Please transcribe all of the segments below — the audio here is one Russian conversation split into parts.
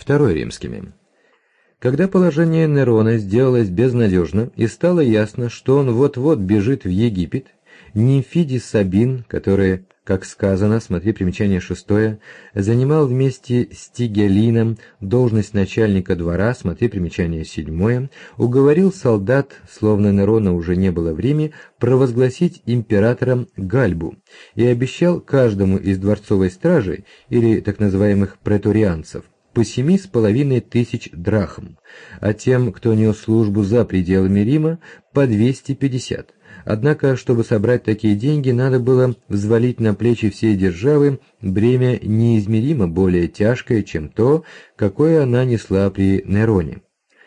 II римскими. Когда положение Нерона сделалось безнадежно и стало ясно, что он вот-вот бежит в Египет, Нимфидий Сабин, который, как сказано, смотри примечание 6, занимал вместе с Тигелином должность начальника двора, смотри примечание 7, уговорил солдат, словно Нерона уже не было в Риме, провозгласить императором Гальбу и обещал каждому из дворцовой стражи, или так называемых преторианцев, по 7500 драхм, а тем, кто нес службу за пределами Рима, по 250. Однако, чтобы собрать такие деньги, надо было взвалить на плечи всей державы бремя неизмеримо более тяжкое, чем то, какое она несла при Нероне.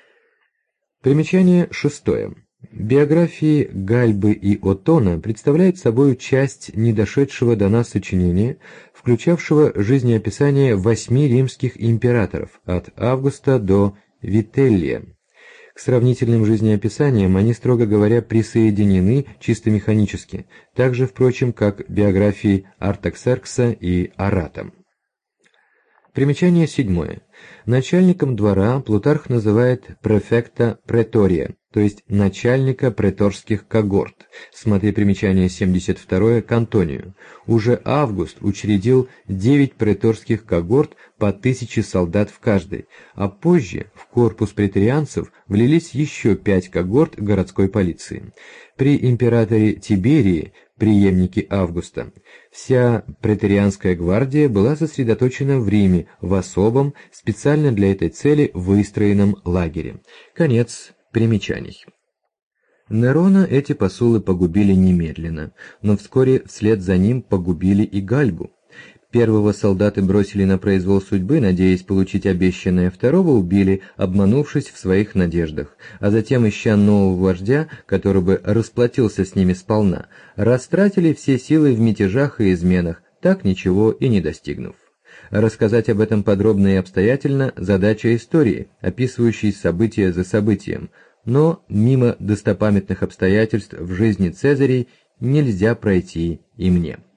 Примечание 6. Биографии Гальбы и Оттона представляют собой часть недошедшего до нас сочинения, включавшего жизнеописание 8 римских императоров от Августа до Вителлия. К сравнительным жизнеописаниям они, строго говоря, присоединены чисто механически, так же, впрочем, как биографии Артаксеркса и Арата. Примечание 7. Начальником двора Плутарх называет префекта претория, то есть начальника преторских когорт. Смотри примечание 72 к Антонию. Уже Август учредил 9 преторских когорт по 1000 солдат в каждой, а позже в корпус преторианцев влились еще 5 когорт городской полиции. При императоре Тиберии, преемнике Августа, вся преторианская гвардия была сосредоточена в Риме в особом, специально для этой цели выстроенном лагере. Конец примечаний. Нерона эти посулы погубили немедленно, но вскоре вслед за ним погубили и Гальбу. Первого солдаты бросили на произвол судьбы, надеясь получить обещанное, второго убили, обманувшись в своих надеждах, а затем, ища нового вождя, который бы расплатился с ними сполна, растратили все силы в мятежах и изменах, так ничего и не достигнув. Рассказать об этом подробно и обстоятельно – задача истории, описывающей событие за событием, но мимо достопамятных обстоятельств в жизни Цезарей нельзя пройти и мне.